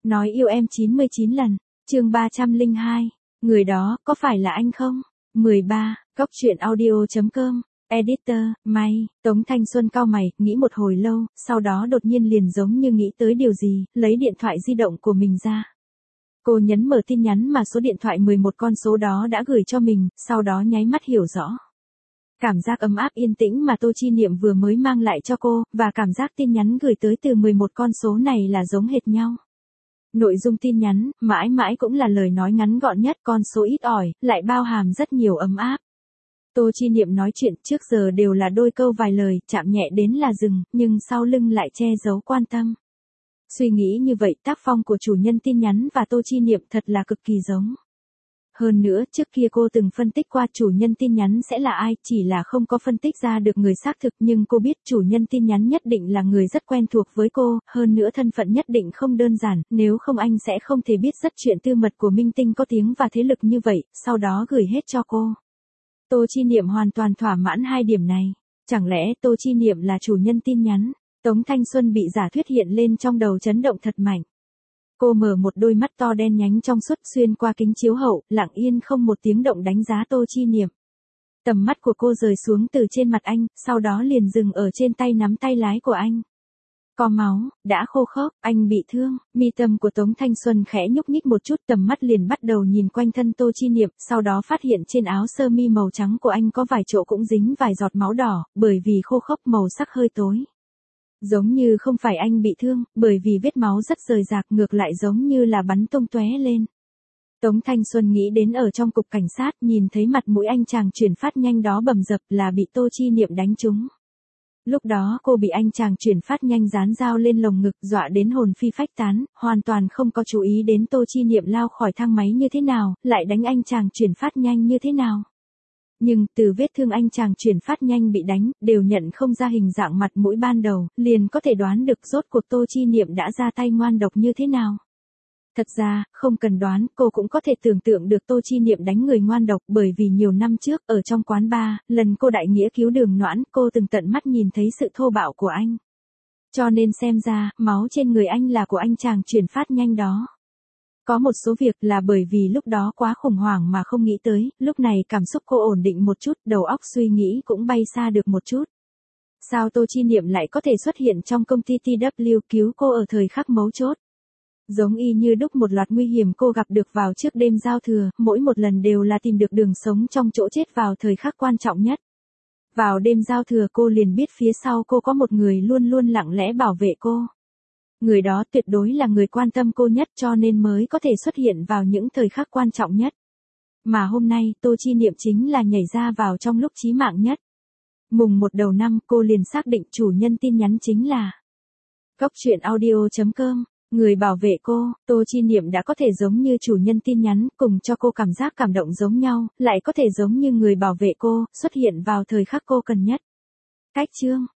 Nói yêu em 99 lần. Chương 302. Người đó có phải là anh không? 13. Góc truyện audio.com. Editor, May. Tống Thanh Xuân cau mày, nghĩ một hồi lâu, sau đó đột nhiên liền giống như nghĩ tới điều gì, lấy điện thoại di động của mình ra. Cô nhấn mở tin nhắn mà số điện thoại 11 con số đó đã gửi cho mình, sau đó nháy mắt hiểu rõ. Cảm giác ấm áp yên tĩnh mà Tô Chi Niệm vừa mới mang lại cho cô, và cảm giác tin nhắn gửi tới từ 11 con số này là giống hệt nhau. Nội dung tin nhắn, mãi mãi cũng là lời nói ngắn gọn nhất, con số ít ỏi, lại bao hàm rất nhiều ấm áp. Tô Chi Niệm nói chuyện trước giờ đều là đôi câu vài lời, chạm nhẹ đến là dừng, nhưng sau lưng lại che giấu quan tâm. Suy nghĩ như vậy, tác phong của chủ nhân tin nhắn và Tô Chi Niệm thật là cực kỳ giống. Hơn nữa, trước kia cô từng phân tích qua chủ nhân tin nhắn sẽ là ai, chỉ là không có phân tích ra được người xác thực, nhưng cô biết chủ nhân tin nhắn nhất định là người rất quen thuộc với cô, hơn nữa thân phận nhất định không đơn giản, nếu không anh sẽ không thể biết rất chuyện tư mật của minh tinh có tiếng và thế lực như vậy, sau đó gửi hết cho cô. Tô Chi Niệm hoàn toàn thỏa mãn hai điểm này. Chẳng lẽ Tô Chi Niệm là chủ nhân tin nhắn? Tống Thanh Xuân bị giả thuyết hiện lên trong đầu chấn động thật mạnh. Cô mở một đôi mắt to đen nhánh trong suốt xuyên qua kính chiếu hậu, lặng yên không một tiếng động đánh giá Tô Chi Niệm. Tầm mắt của cô rời xuống từ trên mặt anh, sau đó liền dừng ở trên tay nắm tay lái của anh. Có máu, đã khô khốc, anh bị thương. Mi tâm của Tống Thanh Xuân khẽ nhúc nhích một chút, tầm mắt liền bắt đầu nhìn quanh thân Tô Chi Niệm, sau đó phát hiện trên áo sơ mi màu trắng của anh có vài chỗ cũng dính vài giọt máu đỏ, bởi vì khô khốc màu sắc hơi tối. Giống như không phải anh bị thương, bởi vì vết máu rất rời rạc, ngược lại giống như là bắn tung tóe lên. Tống Thanh Xuân nghĩ đến ở trong cục cảnh sát, nhìn thấy mặt mũi anh chàng chuyển phát nhanh đó bầm dập là bị Tô Chi Niệm đánh trúng. Lúc đó cô bị anh chàng chuyển phát nhanh dán dao lên lồng ngực, dọa đến hồn phi phách tán, hoàn toàn không có chú ý đến Tô Chi Niệm lao khỏi thang máy như thế nào, lại đánh anh chàng chuyển phát nhanh như thế nào. Nhưng, từ vết thương anh chàng chuyển phát nhanh bị đánh, đều nhận không ra hình dạng mặt mũi ban đầu, liền có thể đoán được rốt cuộc Tô Chi Niệm đã ra tay ngoan độc như thế nào. Thật ra, không cần đoán, cô cũng có thể tưởng tượng được Tô Chi Niệm đánh người ngoan độc, bởi vì nhiều năm trước, ở trong quán bar, lần cô đại nghĩa cứu Đường Noãn, cô từng tận mắt nhìn thấy sự thô bạo của anh. Cho nên xem ra, máu trên người anh là của anh chàng chuyển phát nhanh đó. Có một số việc là bởi vì lúc đó quá khủng hoảng mà không nghĩ tới, lúc này cảm xúc cô ổn định một chút, đầu óc suy nghĩ cũng bay xa được một chút. Sao Tô Chi Niệm lại có thể xuất hiện trong công ty TW cứu cô ở thời khắc mấu chốt? Giống y như đúc một loạt nguy hiểm cô gặp được vào trước đêm giao thừa, mỗi một lần đều là tìm được đường sống trong chỗ chết vào thời khắc quan trọng nhất. Vào đêm giao thừa cô liền biết phía sau cô có một người luôn luôn lặng lẽ bảo vệ cô. Người đó tuyệt đối là người quan tâm cô nhất, cho nên mới có thể xuất hiện vào những thời khắc quan trọng nhất. Mà hôm nay, Tô Chi Niệm chính là nhảy ra vào trong lúc chí mạng nhất. Mùng 1 đầu năm, cô liền xác định chủ nhân tin nhắn chính là Góc truyện audio.com. Người bảo vệ cô, Tô Chi Niệm đã có thể giống như chủ nhân tin nhắn, cùng cho cô cảm giác cảm động giống nhau, lại có thể giống như người bảo vệ cô, xuất hiện vào thời khắc cô cần nhất. Cách chương